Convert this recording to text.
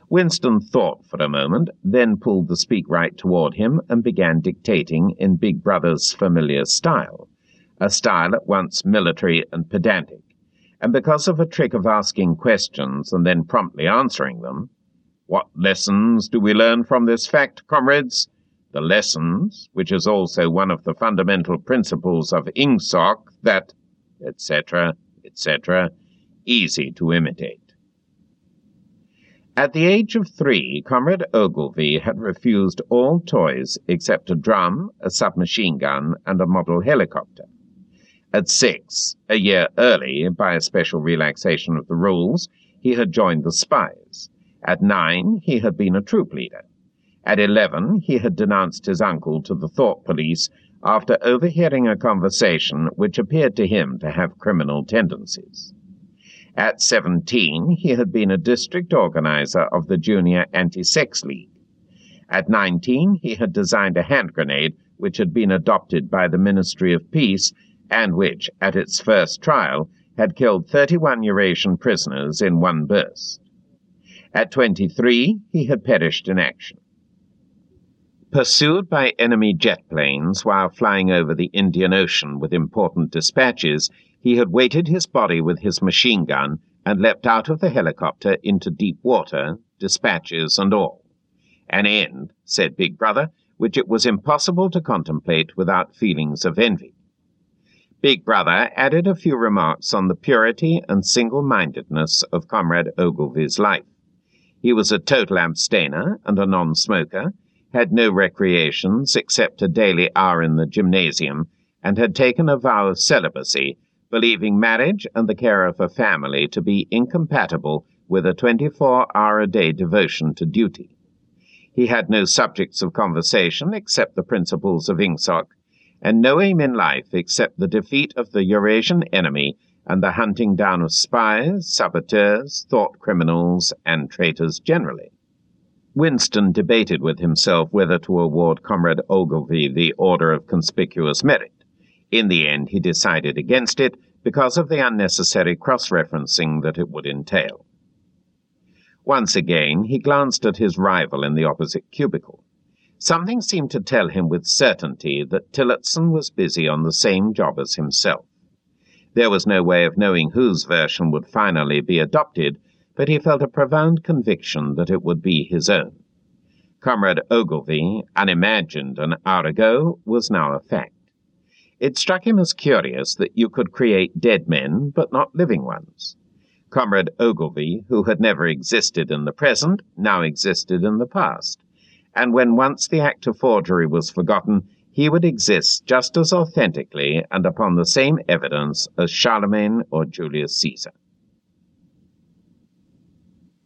Winston thought for a moment, then pulled the speak right toward him and began dictating in Big Brother's familiar style, a style at once military and pedantic, and because of a trick of asking questions and then promptly answering them. "What lessons do we learn from this fact, comrades? The lessons, which is also one of the fundamental principles of Ingsoc, that," etc., etc., easy to imitate. At the age of 3, Comrade Ogilvy had refused all toys except a drum, a submachine gun, and a model helicopter. At 6, a year early, by a special relaxation of the rules, he had joined the Spies. At 9, he had been a troop leader. At 11, he had denounced his uncle to the Thought Police after overhearing a conversation which appeared to him to have criminal tendencies. At 17, he had been a district organizer of the Junior Anti-Sex League. At 19, he had designed a hand grenade which had been adopted by the Ministry of Peace and which, at its first trial, had killed 31 Eurasian prisoners in one burst. At 23, he had perished in action. Pursued by enemy jet planes while flying over the Indian Ocean with important dispatches, he had weighted his body with his machine gun and leapt out of the helicopter into deep water, dispatches and all. An end, said Big Brother, which it was impossible to contemplate without feelings of envy. Big Brother added a few remarks on the purity and single-mindedness of Comrade Ogilvy's life. He was a total abstainer and a non-smoker, had no recreations except a daily hour in the gymnasium, and had taken a vow of celibacy, believing marriage and the care of a family to be incompatible with a 24-hour-a-day devotion to duty. He had no subjects of conversation except the principles of Ingsoc, and no aim in life except the defeat of the Eurasian enemy and the hunting down of spies, saboteurs, thought criminals, and traitors generally. Winston debated with himself whether to award Comrade Ogilvy the Order of Conspicuous Merit. In the end, he decided against it because of the unnecessary cross-referencing that it would entail. Once again, he glanced at his rival in the opposite cubicle. Something seemed to tell him with certainty that Tillotson was busy on the same job as himself. There was no way of knowing whose version would finally be adopted, but he felt a profound conviction that it would be his own. Comrade Ogilvy, unimagined an hour ago, was now a fact. It struck him as curious that you could create dead men, but not living ones. Comrade Ogilvy, who had never existed in the present, now existed in the past, and when once the act of forgery was forgotten, he would exist just as authentically and upon the same evidence as Charlemagne or Julius Caesar.